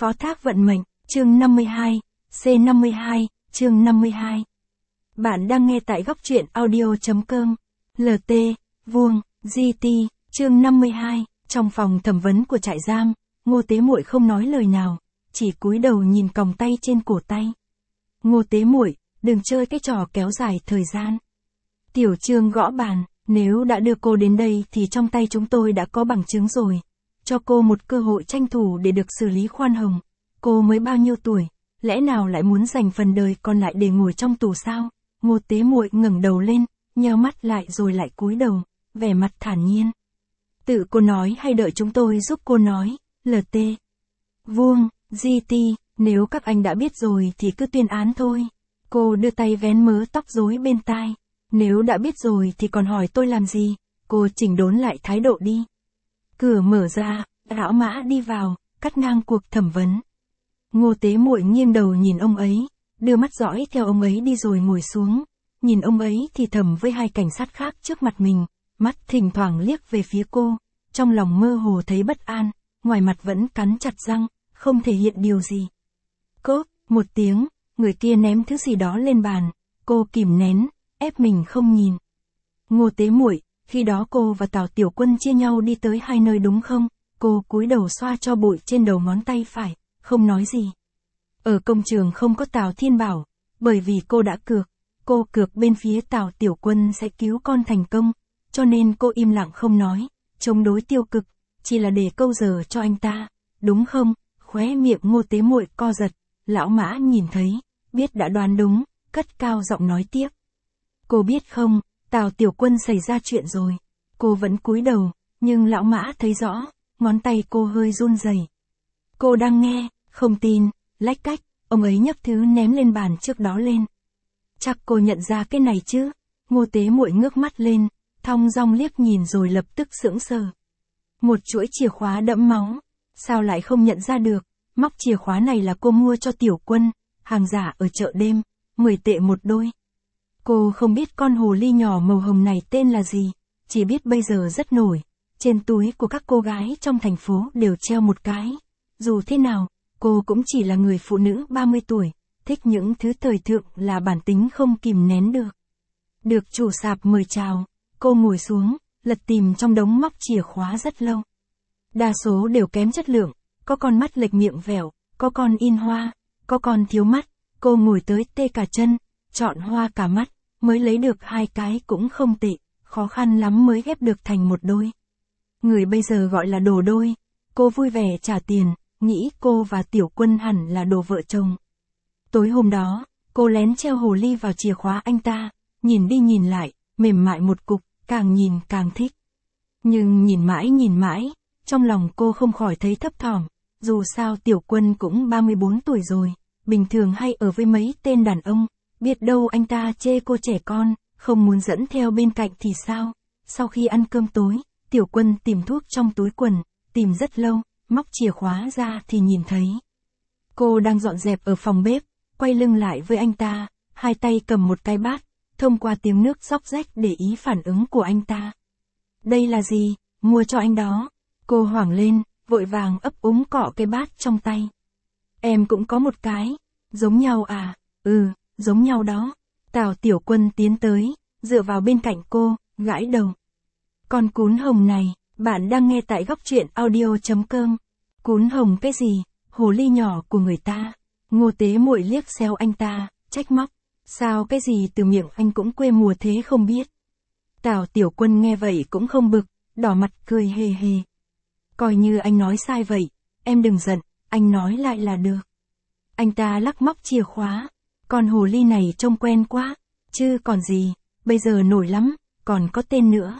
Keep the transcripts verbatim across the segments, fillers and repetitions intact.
Phó thác vận mệnh, chương năm mươi hai, C năm mươi hai, chương năm mươi hai. Bạn đang nghe tại góc truyện audio.com. lờ tê, vuông, giê tê, chương năm mươi hai, trong phòng thẩm vấn của trại giam, Ngô Tế Muội không nói lời nào, chỉ cúi đầu nhìn còng tay trên cổ tay. Ngô Tế Muội, đừng chơi cái trò kéo dài thời gian. Tiểu Trương gõ bàn, nếu đã đưa cô đến đây thì trong tay chúng tôi đã có bằng chứng rồi. Cho cô một cơ hội tranh thủ để được xử lý khoan hồng. Cô mới bao nhiêu tuổi, lẽ nào lại muốn dành phần đời còn lại để ngồi trong tù sao? Ngô Tế Muội ngẩng đầu lên, nheo mắt lại rồi lại cúi đầu, vẻ mặt thản nhiên. Tự cô nói hay đợi chúng tôi giúp cô nói? lờ tê, vuông, giê tê, nếu các anh đã biết rồi thì cứ tuyên án thôi. Cô đưa tay vén mớ tóc rối bên tai. Nếu đã biết rồi thì còn hỏi tôi làm gì? Cô chỉnh đốn lại thái độ đi. Cửa mở ra, lão Mã đi vào, cắt ngang cuộc thẩm vấn. Ngô Tế Muội nghiêng đầu nhìn ông ấy, đưa mắt dõi theo ông ấy đi rồi ngồi xuống. Nhìn ông ấy thì thầm với hai cảnh sát khác trước mặt mình, mắt thỉnh thoảng liếc về phía cô, trong lòng mơ hồ thấy bất an, ngoài mặt vẫn cắn chặt răng, không thể hiện điều gì. Cốp, một tiếng, người kia ném thứ gì đó lên bàn, cô kìm nén, ép mình không nhìn. Ngô Tế Muội, khi đó cô và Tào Tiểu Quân chia nhau đi tới hai nơi đúng không? Cô cúi đầu xoa cho bụi trên đầu ngón tay phải, không nói gì. Ở công trường không có Tào Thiên Bảo, bởi vì cô đã cược, cô cược bên phía Tào Tiểu Quân sẽ cứu con thành công, cho nên cô im lặng không nói, chống đối tiêu cực, chỉ là để câu giờ cho anh ta, đúng không? Khóe miệng Ngô Tế Muội co giật, lão Mã nhìn thấy, biết đã đoán đúng, cất cao giọng nói tiếp. Cô biết không, Tào Tiểu Quân xảy ra chuyện rồi. Cô vẫn cúi đầu, nhưng lão Mã thấy rõ, ngón tay cô hơi run rẩy. Cô đang nghe, không tin, lách cách, ông ấy nhấc thứ ném lên bàn trước đó lên. Chắc cô nhận ra cái này chứ? Ngô Tế Muội ngước mắt lên, thong dong liếc nhìn rồi lập tức sững sờ. Một chuỗi chìa khóa đẫm máu, sao lại không nhận ra được? Móc chìa khóa này là cô mua cho Tiểu Quân, hàng giả ở chợ đêm, mười tệ một đôi. Cô không biết con hồ ly nhỏ màu hồng này tên là gì, chỉ biết bây giờ rất nổi. Trên túi của các cô gái trong thành phố đều treo một cái. Dù thế nào, cô cũng chỉ là người phụ nữ ba mươi tuổi, thích những thứ thời thượng là bản tính không kìm nén được. Được chủ sạp mời chào, cô ngồi xuống, lật tìm trong đống móc chìa khóa rất lâu. Đa số đều kém chất lượng, có con mắt lệch miệng vẻo, có con in hoa, có con thiếu mắt. Cô ngồi tới tê cả chân, chọn hoa cả mắt, mới lấy được hai cái cũng không tệ, khó khăn lắm mới ghép được thành một đôi. Người bây giờ gọi là đồ đôi, cô vui vẻ trả tiền, nghĩ cô và Tiểu Quân hẳn là đồ vợ chồng. Tối hôm đó, cô lén treo hồ ly vào chìa khóa anh ta, nhìn đi nhìn lại, mềm mại một cục, càng nhìn càng thích. Nhưng nhìn mãi nhìn mãi, trong lòng cô không khỏi thấy thấp thỏm, dù sao Tiểu Quân cũng ba mươi bốn tuổi rồi, bình thường hay ở với mấy tên đàn ông, biết đâu anh ta chê cô trẻ con, không muốn dẫn theo bên cạnh thì sao? Sau khi ăn cơm tối, Tiểu Quân tìm thuốc trong túi quần, tìm rất lâu, móc chìa khóa ra thì nhìn thấy. Cô đang dọn dẹp ở phòng bếp, quay lưng lại với anh ta, hai tay cầm một cái bát, thông qua tiếng nước róc rách để ý phản ứng của anh ta. Đây là gì? Mua cho anh đó. Cô hoảng lên, vội vàng ấp úng cọ cái bát trong tay. Em cũng có một cái. Giống nhau à? Ừ, giống nhau đó. Tào Tiểu Quân tiến tới, dựa vào bên cạnh cô, gãi đầu. Con cún hồng này, bạn đang nghe tại góc truyện audio.com. Cún hồng cái gì? Hồ ly nhỏ của người ta. Ngô Tế Muội liếc xéo anh ta, trách móc. Sao cái gì từ miệng anh cũng quê mùa thế không biết? Tào Tiểu Quân nghe vậy cũng không bực, đỏ mặt cười hề hề. Coi như anh nói sai vậy, em đừng giận, anh nói lại là được. Anh ta lắc móc chìa khóa. Con hồ ly này trông quen quá, chứ còn gì, bây giờ nổi lắm, còn có tên nữa.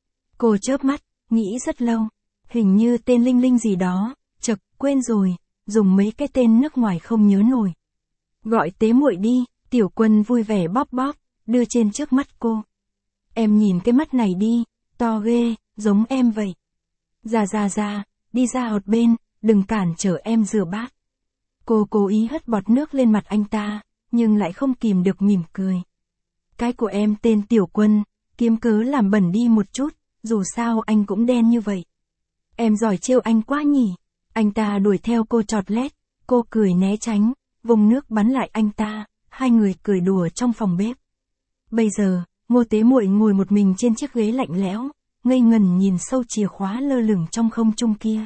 Cô chớp mắt, nghĩ rất lâu, hình như tên Linh Linh gì đó, chật, quên rồi, dùng mấy cái tên nước ngoài không nhớ nổi. Gọi Tế Muội đi, Tiểu Quân vui vẻ bóp bóp, đưa trên trước mắt cô. Em nhìn cái mắt này đi, to ghê, giống em vậy. Ra ra ra, đi ra một bên, đừng cản trở em rửa bát. Cô cố ý hất bọt nước lên mặt anh ta, nhưng lại không kìm được mỉm cười. Cái của em tên Tiểu Quân, kiếm cớ làm bẩn đi một chút, dù sao anh cũng đen như vậy. Em giỏi trêu anh quá nhỉ. Anh ta đuổi theo cô chọt lét, Cô cười né tránh, vùng nước bắn lại anh ta, hai người cười đùa trong phòng bếp. Bây giờ, Ngô Tế Muội ngồi một mình trên chiếc ghế lạnh lẽo, ngây ngần nhìn sâu chìa khóa lơ lửng trong không trung kia.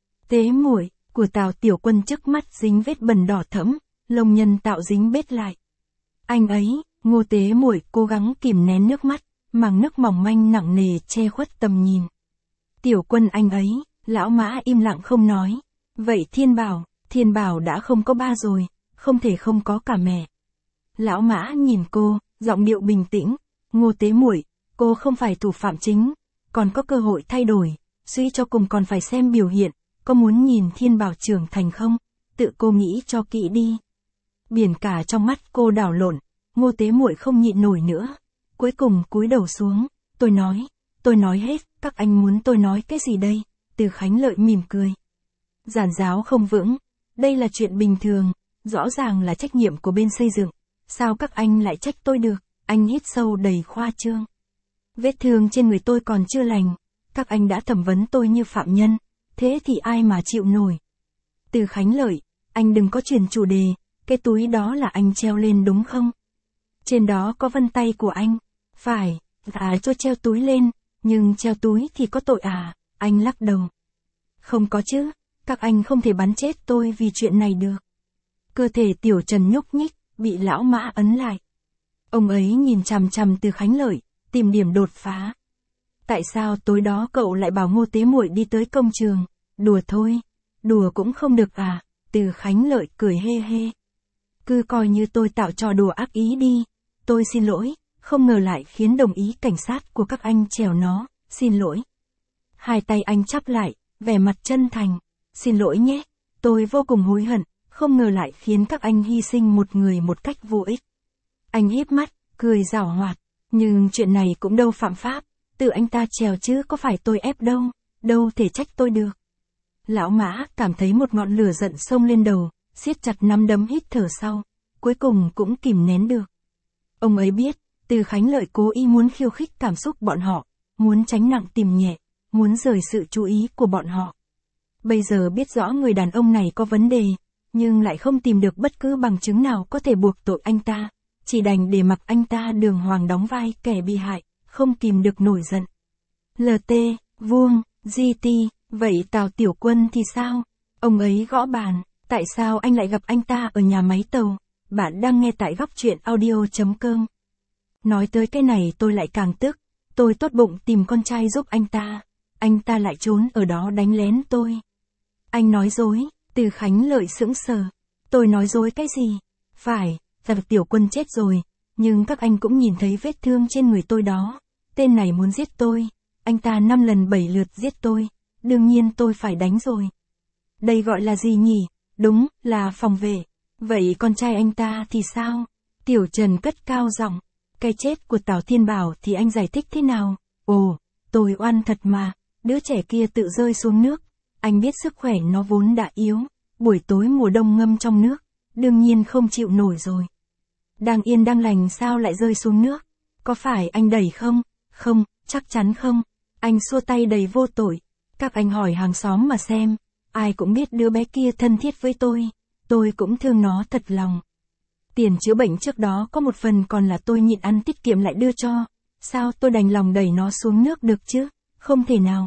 Tế Muội, của Tào Tiểu Quân trước mắt dính vết bẩn đỏ thẫm, lông nhân tạo dính bết lại. Anh ấy, Ngô Tế Muội cố gắng kìm nén nước mắt, màng nước mỏng manh nặng nề che khuất tầm nhìn. Tiểu Quân anh ấy, lão Mã im lặng không nói. Vậy Thiên Bảo, Thiên Bảo đã không có ba rồi, không thể không có cả mẹ. Lão Mã nhìn cô, giọng điệu bình tĩnh, Ngô Tế Muội, cô không phải thủ phạm chính, còn có cơ hội thay đổi, suy cho cùng còn phải xem biểu hiện, có muốn nhìn Thiên Bảo trưởng thành không, tự cô nghĩ cho kỹ đi. Biển cả trong mắt cô đảo lộn, Ngô Tế Muội không nhịn nổi nữa, cuối cùng cúi đầu xuống, tôi nói, tôi nói hết, các anh muốn tôi nói cái gì đây? Từ Khánh Lợi mỉm cười. Giản giáo không vững, đây là chuyện bình thường, rõ ràng là trách nhiệm của bên xây dựng, sao các anh lại trách tôi được? Anh hít sâu đầy khoa trương. Vết thương trên người tôi còn chưa lành, các anh đã thẩm vấn tôi như phạm nhân, thế thì ai mà chịu nổi? Từ Khánh Lợi, anh đừng có chuyển chủ đề, cái túi đó là anh treo lên đúng không? Trên đó có vân tay của anh. Phải, à cho treo túi lên, nhưng treo túi thì có tội à? Anh lắc đầu. Không có chứ, các anh không thể bắn chết tôi vì chuyện này được. Cơ thể Tiểu Trần nhúc nhích, bị lão Mã ấn lại. Ông ấy nhìn chằm chằm Từ Khánh Lợi, tìm điểm đột phá. Tại sao tối đó cậu lại bảo Ngô Tế Muội đi tới công trường? Đùa thôi, đùa cũng không được à? Từ Khánh Lợi cười hê hê. Cứ coi như tôi tạo trò đùa ác ý đi. Tôi xin lỗi, không ngờ lại khiến đồng ý cảnh sát của các anh trèo nó, xin lỗi. Hai tay anh chắp lại, vẻ mặt chân thành. Xin lỗi nhé, tôi vô cùng hối hận, không ngờ lại khiến các anh hy sinh một người một cách vô ích. Anh híp mắt, cười giảo hoạt, nhưng chuyện này cũng đâu phạm pháp, tự anh ta trèo chứ có phải tôi ép đâu, đâu thể trách tôi được. Lão Mã cảm thấy một ngọn lửa giận xông lên đầu, siết chặt nắm đấm hít thở sau, cuối cùng cũng kìm nén được. Ông ấy biết, Từ Khánh Lợi cố ý muốn khiêu khích cảm xúc bọn họ, muốn tránh nặng tìm nhẹ, muốn rời sự chú ý của bọn họ. Bây giờ biết rõ người đàn ông này có vấn đề, nhưng lại không tìm được bất cứ bằng chứng nào có thể buộc tội anh ta, chỉ đành để mặc anh ta đường hoàng đóng vai kẻ bị hại, không kìm được nổi giận. lờ tê, Vuông, giê tê, vậy Tào Tiểu Quân thì sao? Ông ấy gõ bàn, tại sao anh lại gặp anh ta ở nhà máy tàu? Bạn đang nghe tại góc truyện audio chấm com. Nói tới cái này tôi lại càng tức, tôi tốt bụng tìm con trai giúp anh ta, anh ta lại trốn ở đó đánh lén tôi. Anh nói dối, Từ Khánh Lợi sững sờ. Tôi nói dối cái gì? Phải, Tào Tiểu Quân chết rồi, nhưng các anh cũng nhìn thấy vết thương trên người tôi đó. Tên này muốn giết tôi, anh ta năm lần bảy lượt giết tôi, đương nhiên tôi phải đánh rồi. Đây gọi là gì nhỉ? Đúng, là phòng vệ. Vậy con trai anh ta thì sao? Tiểu Trần cất cao giọng. Cái chết của Tào Thiên Bảo thì anh giải thích thế nào? Ồ, tôi oan thật mà, đứa trẻ kia tự rơi xuống nước. Anh biết sức khỏe nó vốn đã yếu, buổi tối mùa đông ngâm trong nước, đương nhiên không chịu nổi rồi. Đang yên đang lành sao lại rơi xuống nước? Có phải anh đẩy không? Không, chắc chắn không. Anh xua tay đầy vô tội. Các anh hỏi hàng xóm mà xem, ai cũng biết đứa bé kia thân thiết với tôi, tôi cũng thương nó thật lòng. Tiền chữa bệnh trước đó có một phần còn là tôi nhịn ăn tiết kiệm lại đưa cho, sao tôi đành lòng đẩy nó xuống nước được chứ? Không thể nào.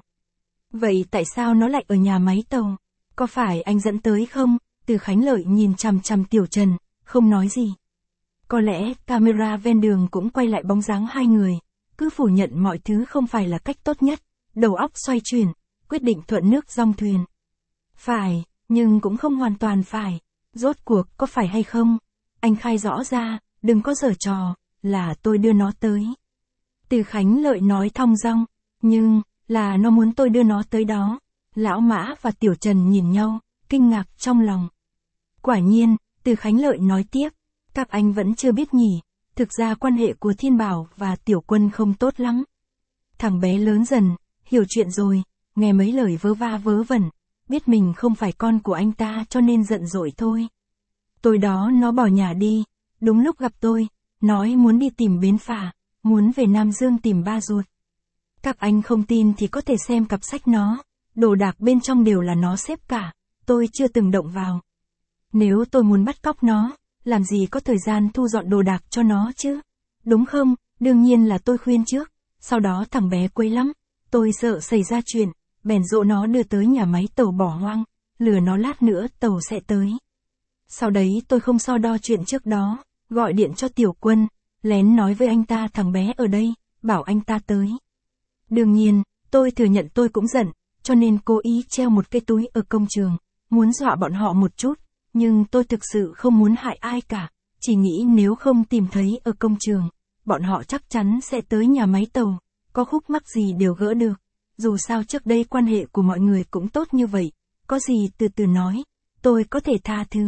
Vậy tại sao nó lại ở nhà máy tàu? Có phải anh dẫn tới không? Từ Khánh Lợi nhìn chằm chằm Tiểu Trần, không nói gì. Có lẽ camera ven đường cũng quay lại bóng dáng hai người, cứ phủ nhận mọi thứ không phải là cách tốt nhất, đầu óc xoay chuyển, quyết định thuận nước dong thuyền. Phải, nhưng cũng không hoàn toàn phải. Rốt cuộc có phải hay không? Anh khai rõ ra, đừng có giở trò, là tôi đưa nó tới. Từ Khánh Lợi nói thong dong, nhưng, là nó muốn tôi đưa nó tới đó. Lão Mã và Tiểu Trần nhìn nhau, kinh ngạc trong lòng. Quả nhiên, Từ Khánh Lợi nói tiếp, các anh vẫn chưa biết nhỉ, thực ra quan hệ của Thiên Bảo và Tiểu Quân không tốt lắm. Thằng bé lớn dần, hiểu chuyện rồi, nghe mấy lời vớ va vớ vẩn, biết mình không phải con của anh ta cho nên giận dỗi thôi. Tối đó nó bỏ nhà đi, đúng lúc gặp tôi, nói muốn đi tìm bến phà, muốn về Nam Dương tìm ba ruột. Các anh không tin thì có thể xem cặp sách nó, đồ đạc bên trong đều là nó xếp cả, tôi chưa từng động vào. Nếu tôi muốn bắt cóc nó, làm gì có thời gian thu dọn đồ đạc cho nó chứ? Đúng không? Đương nhiên là tôi khuyên trước. Sau đó thằng bé quấy lắm. Tôi sợ xảy ra chuyện, bèn dỗ nó đưa tới nhà máy tàu bỏ hoang, lừa nó lát nữa tàu sẽ tới. Sau đấy tôi không so đo chuyện trước đó, gọi điện cho Tiểu Quân, lén nói với anh ta thằng bé ở đây, bảo anh ta tới. Đương nhiên, tôi thừa nhận tôi cũng giận, cho nên cố ý treo một cái túi ở công trường, muốn dọa bọn họ một chút, nhưng tôi thực sự không muốn hại ai cả, chỉ nghĩ nếu không tìm thấy ở công trường, bọn họ chắc chắn sẽ tới nhà máy tàu, có khúc mắc gì đều gỡ được. Dù sao trước đây quan hệ của mọi người cũng tốt như vậy, có gì từ từ nói, tôi có thể tha thứ.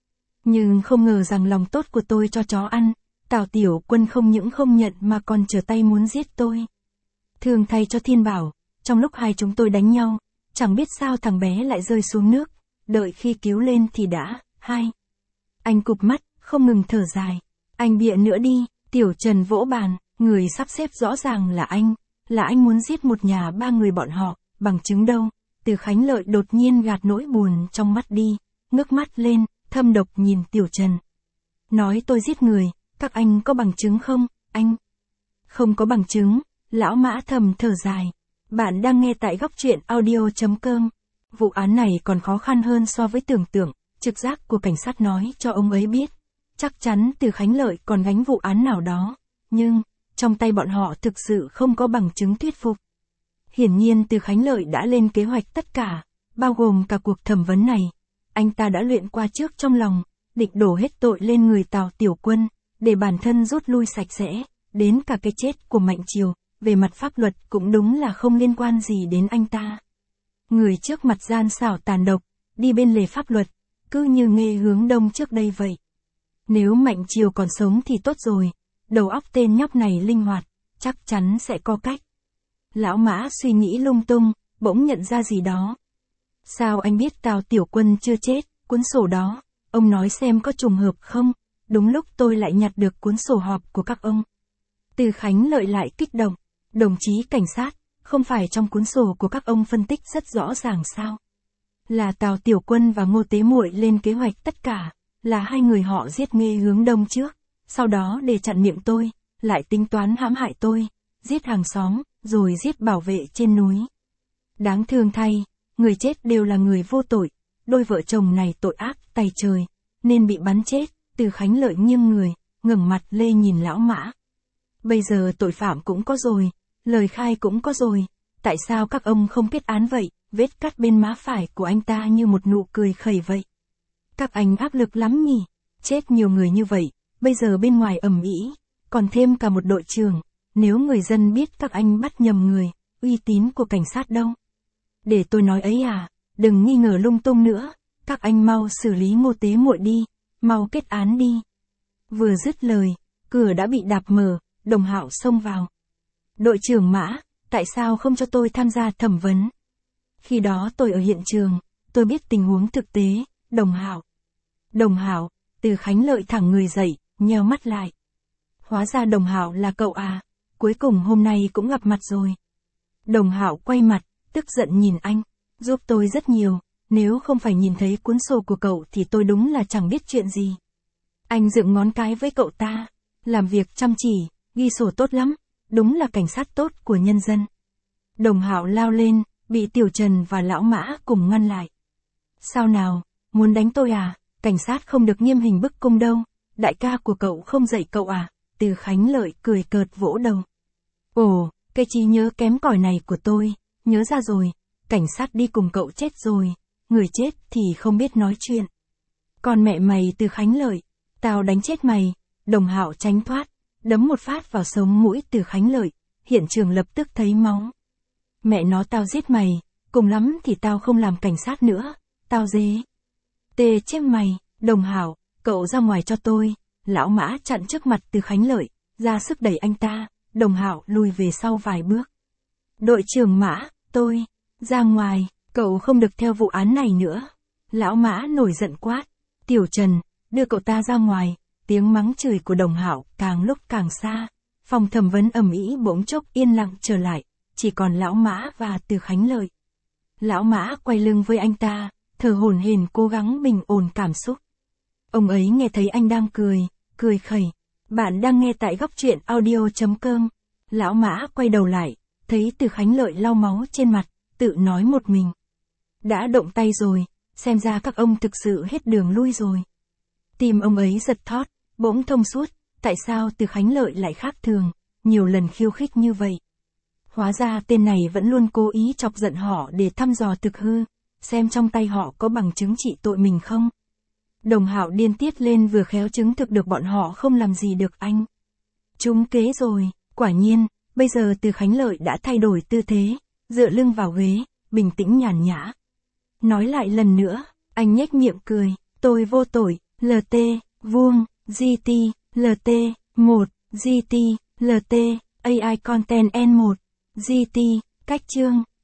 Nhưng không ngờ rằng lòng tốt của tôi cho chó ăn, Tào Tiểu Quân không những không nhận mà còn trở tay muốn giết tôi. Thường thay cho Thiên Bảo, trong lúc hai chúng tôi đánh nhau, chẳng biết sao thằng bé lại rơi xuống nước, đợi khi cứu lên thì đã, hai. Anh cụp mắt, không ngừng thở dài. Anh bịa nữa đi, Tiểu Trần vỗ bàn, người sắp xếp rõ ràng là anh, là anh muốn giết một nhà ba người bọn họ, bằng chứng đâu. Từ Khánh Lợi đột nhiên gạt nỗi buồn trong mắt đi, ngước mắt lên, thâm độc nhìn Tiểu Trần. Nói tôi giết người, các anh có bằng chứng không, anh? Không có bằng chứng, lão Mã thầm thở dài. Bạn đang nghe tại góc truyện audio chấm com. Vụ án này còn khó khăn hơn so với tưởng tượng, trực giác của cảnh sát nói cho ông ấy biết. Chắc chắn Từ Khánh Lợi còn gánh vụ án nào đó, nhưng, trong tay bọn họ thực sự không có bằng chứng thuyết phục. Hiển nhiên Từ Khánh Lợi đã lên kế hoạch tất cả, bao gồm cả cuộc thẩm vấn này. Anh ta đã luyện qua trước trong lòng, định đổ hết tội lên người Tào Tiểu Quân, để bản thân rút lui sạch sẽ, đến cả cái chết của Mạnh Triều, về mặt pháp luật cũng đúng là không liên quan gì đến anh ta. Người trước mặt gian xảo tàn độc, đi bên lề pháp luật, cứ như Nghê Hướng Đông trước đây vậy. Nếu Mạnh Triều còn sống thì tốt rồi, đầu óc tên nhóc này linh hoạt, chắc chắn sẽ có cách. Lão Mã suy nghĩ lung tung, bỗng nhận ra gì đó. Sao anh biết Tào Tiểu Quân chưa chết, cuốn sổ đó, ông nói xem có trùng hợp không, đúng lúc tôi lại nhặt được cuốn sổ họp của các ông. Từ Khánh Lợi lại kích động, đồng chí cảnh sát, không phải trong cuốn sổ của các ông phân tích rất rõ ràng sao? Là Tào Tiểu Quân và Ngô Tế Muội lên kế hoạch tất cả, là hai người họ giết Nghê Hướng Đông trước, sau đó để chặn miệng tôi, lại tính toán hãm hại tôi, giết hàng xóm, rồi giết bảo vệ trên núi. Đáng thương thay, người chết đều là người vô tội, đôi vợ chồng này tội ác tày trời, nên bị bắn chết. Từ Khánh Lợi nghiêng người, ngẩng mặt lên nhìn lão Mã. Bây giờ tội phạm cũng có rồi, lời khai cũng có rồi, tại sao các ông không kết án vậy? Vết cắt bên má phải của anh ta như một nụ cười khẩy vậy. Các anh áp lực lắm nhỉ, chết nhiều người như vậy, bây giờ bên ngoài ầm ĩ, còn thêm cả một đội trưởng, nếu người dân biết các anh bắt nhầm người, uy tín của cảnh sát đâu? Để tôi nói ấy à, đừng nghi ngờ lung tung nữa, các anh mau xử lý Ngô Tế Muội đi, mau kết án đi. Vừa dứt lời, cửa đã bị đạp mở, Đồng Hạo xông vào. Đội trưởng Mã, tại sao không cho tôi tham gia thẩm vấn? Khi đó tôi ở hiện trường, tôi biết tình huống thực tế, Đồng Hạo. Đồng Hạo, Từ Khánh Lợi thẳng người dậy, nheo mắt lại. Hóa ra Đồng Hạo là cậu à, cuối cùng hôm nay cũng gặp mặt rồi. Đồng Hạo quay mặt, tức giận nhìn anh, giúp tôi rất nhiều, nếu không phải nhìn thấy cuốn sổ của cậu thì tôi đúng là chẳng biết chuyện gì. Anh dựng ngón cái với cậu ta, làm việc chăm chỉ, ghi sổ tốt lắm, đúng là cảnh sát tốt của nhân dân. Đồng Hạo lao lên, bị Tiểu Trần và lão Mã cùng ngăn lại. Sao nào, muốn đánh tôi à, cảnh sát không được nghiêm hình bức cung đâu, đại ca của cậu không dạy cậu à? Từ Khánh Lợi cười cợt vỗ đầu. Ồ, cái trí nhớ kém cỏi này của tôi, nhớ ra rồi, cảnh sát đi cùng cậu chết rồi, người chết thì không biết nói chuyện. Còn mẹ mày Từ Khánh Lợi, tao đánh chết mày. Đồng Hạo tránh thoát, đấm một phát vào sống mũi Từ Khánh Lợi, hiện trường lập tức thấy máu. Mẹ nó tao giết mày, cùng lắm thì tao không làm cảnh sát nữa, tao dế. Tê chết mày, Đồng Hạo, cậu ra ngoài cho tôi. Lão Mã chặn trước mặt Từ Khánh Lợi, ra sức đẩy anh ta, Đồng Hạo lùi về sau vài bước. Đội trưởng Mã, tôi, ra ngoài, cậu không được theo vụ án này nữa. Lão Mã nổi giận quát, Tiểu Trần, đưa cậu ta ra ngoài. Tiếng mắng chửi của Đồng Hạo càng lúc càng xa, phòng thẩm vấn ầm ĩ bỗng chốc yên lặng trở lại, chỉ còn lão Mã và Từ Khánh Lợi. Lão Mã quay lưng với anh ta, thở hổn hển cố gắng bình ổn cảm xúc. Ông ấy nghe thấy anh đang cười, cười khẩy. Bạn đang nghe tại góc truyện audio.com. Lão Mã quay đầu lại, thấy Từ Khánh Lợi lau máu trên mặt, tự nói một mình. Đã động tay rồi, xem ra các ông thực sự hết đường lui rồi. Tim ông ấy giật thót, bỗng thông suốt, tại sao Từ Khánh Lợi lại khác thường, nhiều lần khiêu khích như vậy. Hóa ra tên này vẫn luôn cố ý chọc giận họ để thăm dò thực hư, xem trong tay họ có bằng chứng trị tội mình không. Đồng Hạo điên tiết lên vừa khéo chứng thực được bọn họ không làm gì được anh. Trúng kế rồi, quả nhiên, bây giờ Từ Khánh Lợi đã thay đổi tư thế, dựa lưng vào ghế, bình tĩnh nhàn nhã. Nói lại lần nữa, anh nhếch miệng cười, tôi vô tội, lờ tê, vuông, giê tê, lờ tê, một, giê tê, lờ tê, a i Content N một, giê tê, cách chương.